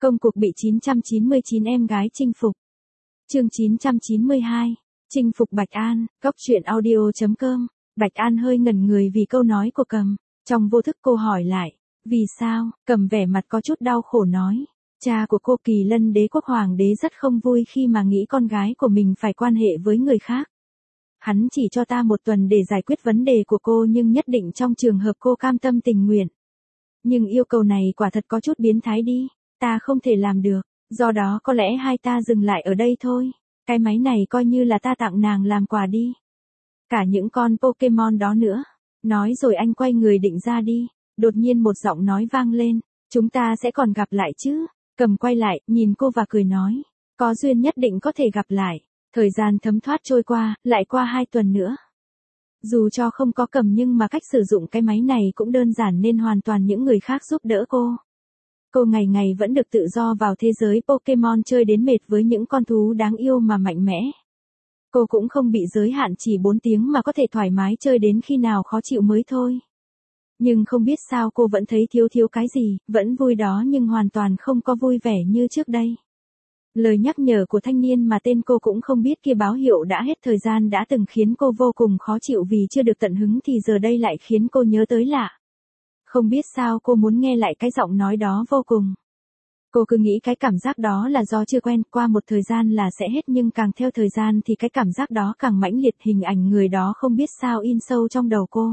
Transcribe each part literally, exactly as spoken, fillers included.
Công cuộc bị chín trăm chín mươi chín em gái chinh phục. Chương chín trăm chín mươi hai. Chinh phục Bạch An, góc truyện audio chấm com. Bạch An hơi ngẩn người vì câu nói của Cầm. Trong vô thức cô hỏi lại, vì sao? Cầm vẻ mặt có chút đau khổ nói, cha của cô Kỳ Lân đế quốc hoàng đế rất không vui khi mà nghĩ con gái của mình phải quan hệ với người khác. Hắn chỉ cho ta một tuần để giải quyết vấn đề của cô, nhưng nhất định trong trường hợp cô cam tâm tình nguyện. Nhưng yêu cầu này quả thật có chút biến thái đi, ta không thể làm được, do đó có lẽ hai ta dừng lại ở đây thôi. Cái máy này coi như là ta tặng nàng làm quà đi. Cả những con Pokemon đó nữa. Nói rồi anh quay người định ra đi, đột nhiên một giọng nói vang lên, chúng ta sẽ còn gặp lại chứ. Cầm quay lại, nhìn cô và cười nói, có duyên nhất định có thể gặp lại. Thời gian thấm thoát trôi qua, lại qua hai tuần nữa. Dù cho không có Cầm nhưng mà cách sử dụng cái máy này cũng đơn giản nên hoàn toàn những người khác giúp đỡ cô. Cô ngày ngày vẫn được tự do vào thế giới Pokemon chơi đến mệt với những con thú đáng yêu mà mạnh mẽ. Cô cũng không bị giới hạn chỉ bốn tiếng mà có thể thoải mái chơi đến khi nào khó chịu mới thôi. Nhưng không biết sao cô vẫn thấy thiếu thiếu cái gì, vẫn vui đó nhưng hoàn toàn không có vui vẻ như trước đây. Lời nhắc nhở của thanh niên mà tên cô cũng không biết kia báo hiệu đã hết thời gian đã từng khiến cô vô cùng khó chịu vì chưa được tận hứng thì giờ đây lại khiến cô nhớ tới lạ. Không biết sao cô muốn nghe lại cái giọng nói đó vô cùng. Cô cứ nghĩ cái cảm giác đó là do chưa quen, qua một thời gian là sẽ hết nhưng càng theo thời gian thì cái cảm giác đó càng mãnh liệt, hình ảnh người đó không biết sao in sâu trong đầu cô.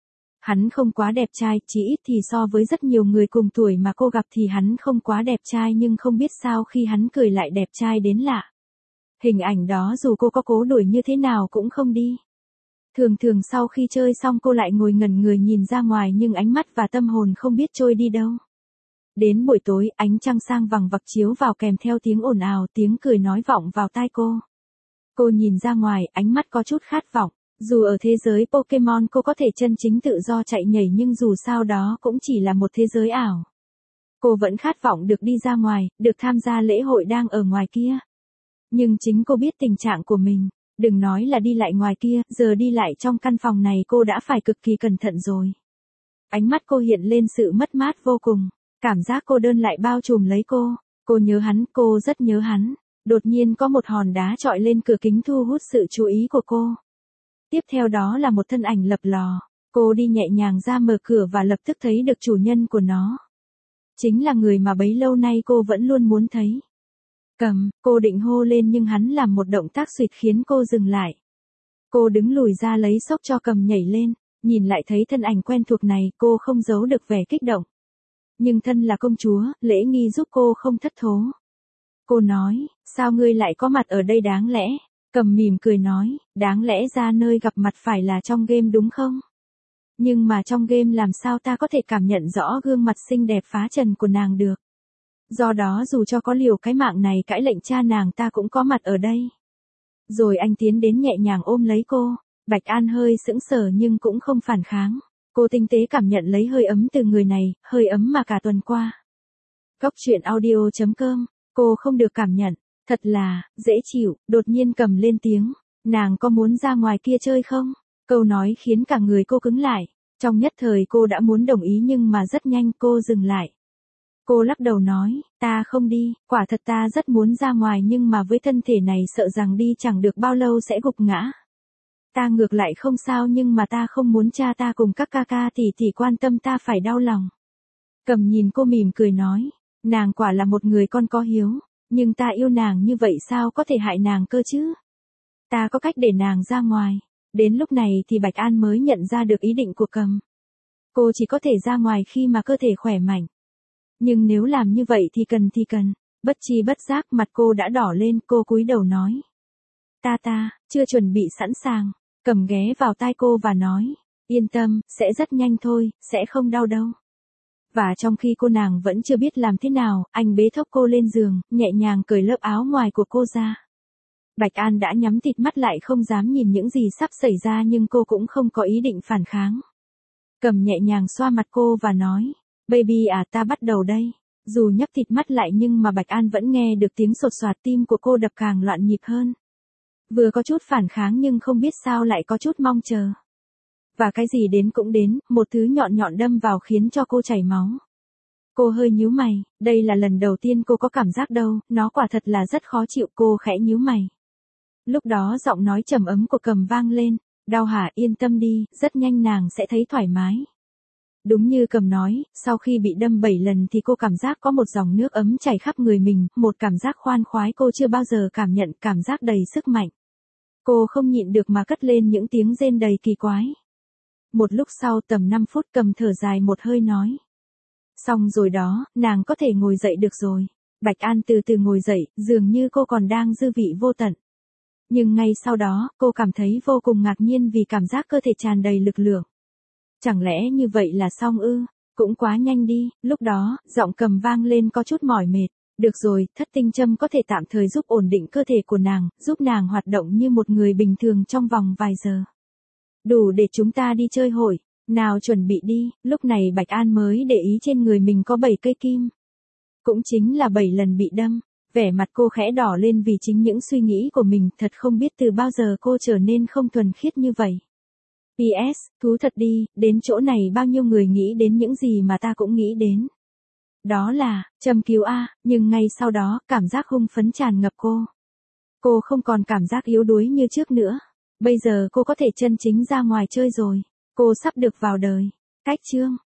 Hắn không quá đẹp trai, chỉ ít thì so với rất nhiều người cùng tuổi mà cô gặp thì hắn không quá đẹp trai nhưng không biết sao khi hắn cười lại đẹp trai đến lạ. Hình ảnh đó dù cô có cố đuổi như thế nào cũng không đi. Thường thường sau khi chơi xong cô lại ngồi ngẩn người nhìn ra ngoài nhưng ánh mắt và tâm hồn không biết trôi đi đâu. Đến buổi tối, ánh trăng sang vằng vặc chiếu vào kèm theo tiếng ồn ào, tiếng cười nói vọng vào tai cô. Cô nhìn ra ngoài, ánh mắt có chút khát vọng. Dù ở thế giới Pokemon cô có thể chân chính tự do chạy nhảy nhưng dù sao đó cũng chỉ là một thế giới ảo. Cô vẫn khát vọng được đi ra ngoài, được tham gia lễ hội đang ở ngoài kia. Nhưng chính cô biết tình trạng của mình. Đừng nói là đi lại ngoài kia, giờ đi lại trong căn phòng này cô đã phải cực kỳ cẩn thận rồi. Ánh mắt cô hiện lên sự mất mát vô cùng. Cảm giác cô đơn lại bao trùm lấy cô. Cô nhớ hắn, cô rất nhớ hắn. Đột nhiên có một hòn đá trọi lên cửa kính thu hút sự chú ý của cô. Tiếp theo đó là một thân ảnh lập lò. Cô đi nhẹ nhàng ra mở cửa và lập tức thấy được chủ nhân của nó. Chính là người mà bấy lâu nay cô vẫn luôn muốn thấy. Cầm, cô định hô lên nhưng hắn làm một động tác xuỵt khiến cô dừng lại. Cô đứng lùi ra lấy xốc cho Cầm nhảy lên, nhìn lại thấy thân ảnh quen thuộc này cô không giấu được vẻ kích động. Nhưng thân là công chúa, lễ nghi giúp cô không thất thố. Cô nói, sao ngươi lại có mặt ở đây đáng lẽ? Cầm mỉm cười nói, đáng lẽ ra nơi gặp mặt phải là trong game đúng không? Nhưng mà trong game làm sao ta có thể cảm nhận rõ gương mặt xinh đẹp phá trần của nàng được? Do đó dù cho có liều cái mạng này cãi lệnh cha nàng ta cũng có mặt ở đây. Rồi anh tiến đến nhẹ nhàng ôm lấy cô. Bạch An hơi sững sờ nhưng cũng không phản kháng. Cô tinh tế cảm nhận lấy hơi ấm từ người này, hơi ấm mà cả tuần qua. Góc truyện audio chấm com, cô không được cảm nhận, thật là, dễ chịu, đột nhiên Cầm lên tiếng, nàng có muốn ra ngoài kia chơi không? Câu nói khiến cả người cô cứng lại, trong nhất thời cô đã muốn đồng ý nhưng mà rất nhanh cô dừng lại. Cô lắc đầu nói, ta không đi, quả thật ta rất muốn ra ngoài nhưng mà với thân thể này sợ rằng đi chẳng được bao lâu sẽ gục ngã. Ta ngược lại không sao nhưng mà ta không muốn cha ta cùng các ca ca tỷ tỷ quan tâm ta phải đau lòng. Cầm nhìn cô mỉm cười nói, nàng quả là một người con có hiếu, nhưng ta yêu nàng như vậy sao có thể hại nàng cơ chứ? Ta có cách để nàng ra ngoài. Đến lúc này thì Bạch An mới nhận ra được ý định của Cầm. Cô chỉ có thể ra ngoài khi mà cơ thể khỏe mạnh. Nhưng nếu làm như vậy thì cần thì cần. Bất chi bất giác mặt cô đã đỏ lên, cô cúi đầu nói. Ta ta, chưa chuẩn bị sẵn sàng. Cầm ghé vào tai cô và nói, yên tâm, sẽ rất nhanh thôi, sẽ không đau đâu. Và trong khi cô nàng vẫn chưa biết làm thế nào, anh bế thốc cô lên giường, nhẹ nhàng cởi lớp áo ngoài của cô ra. Bạch An đã nhắm tịt mắt lại không dám nhìn những gì sắp xảy ra nhưng cô cũng không có ý định phản kháng. Cầm nhẹ nhàng xoa mặt cô và nói, baby à ta bắt đầu đây. Dù nhắm tịt mắt lại nhưng mà Bạch An vẫn nghe được tiếng sột soạt tim của cô đập càng loạn nhịp hơn. Vừa có chút phản kháng nhưng không biết sao lại có chút mong chờ. Và cái gì đến cũng đến, một thứ nhọn nhọn đâm vào khiến cho cô chảy máu. Cô hơi nhíu mày, đây là lần đầu tiên cô có cảm giác đâu, nó quả thật là rất khó chịu, cô khẽ nhíu mày. Lúc đó giọng nói trầm ấm của Cầm vang lên, đau hả, yên tâm đi, rất nhanh nàng sẽ thấy thoải mái. Đúng như Cầm nói, sau khi bị đâm bảy lần thì cô cảm giác có một dòng nước ấm chảy khắp người mình, một cảm giác khoan khoái cô chưa bao giờ cảm nhận, cảm giác đầy sức mạnh. Cô không nhịn được mà cất lên những tiếng rên đầy kỳ quái. Một lúc sau tầm năm phút Cầm thở dài một hơi nói. Xong rồi đó, nàng có thể ngồi dậy được rồi. Bạch An từ từ ngồi dậy, dường như cô còn đang dư vị vô tận. Nhưng ngay sau đó, cô cảm thấy vô cùng ngạc nhiên vì cảm giác cơ thể tràn đầy lực lượng. Chẳng lẽ như vậy là xong ư? Cũng quá nhanh đi, lúc đó, giọng Cầm vang lên có chút mỏi mệt. Được rồi, thất tinh châm có thể tạm thời giúp ổn định cơ thể của nàng, giúp nàng hoạt động như một người bình thường trong vòng vài giờ. Đủ để chúng ta đi chơi hội. Nào chuẩn bị đi, lúc này Bạch An mới để ý trên người mình có bảy cây kim. Cũng chính là bảy lần bị đâm. Vẻ mặt cô khẽ đỏ lên vì chính những suy nghĩ của mình, thật không biết từ bao giờ cô trở nên không thuần khiết như vậy. pê ét, thú thật đi, đến chỗ này bao nhiêu người nghĩ đến những gì mà ta cũng nghĩ đến. Đó là, châm cứu A, nhưng ngay sau đó, cảm giác hung phấn tràn ngập cô. Cô không còn cảm giác yếu đuối như trước nữa. Bây giờ cô có thể chân chính ra ngoài chơi rồi. Cô sắp được vào đời. Cách chương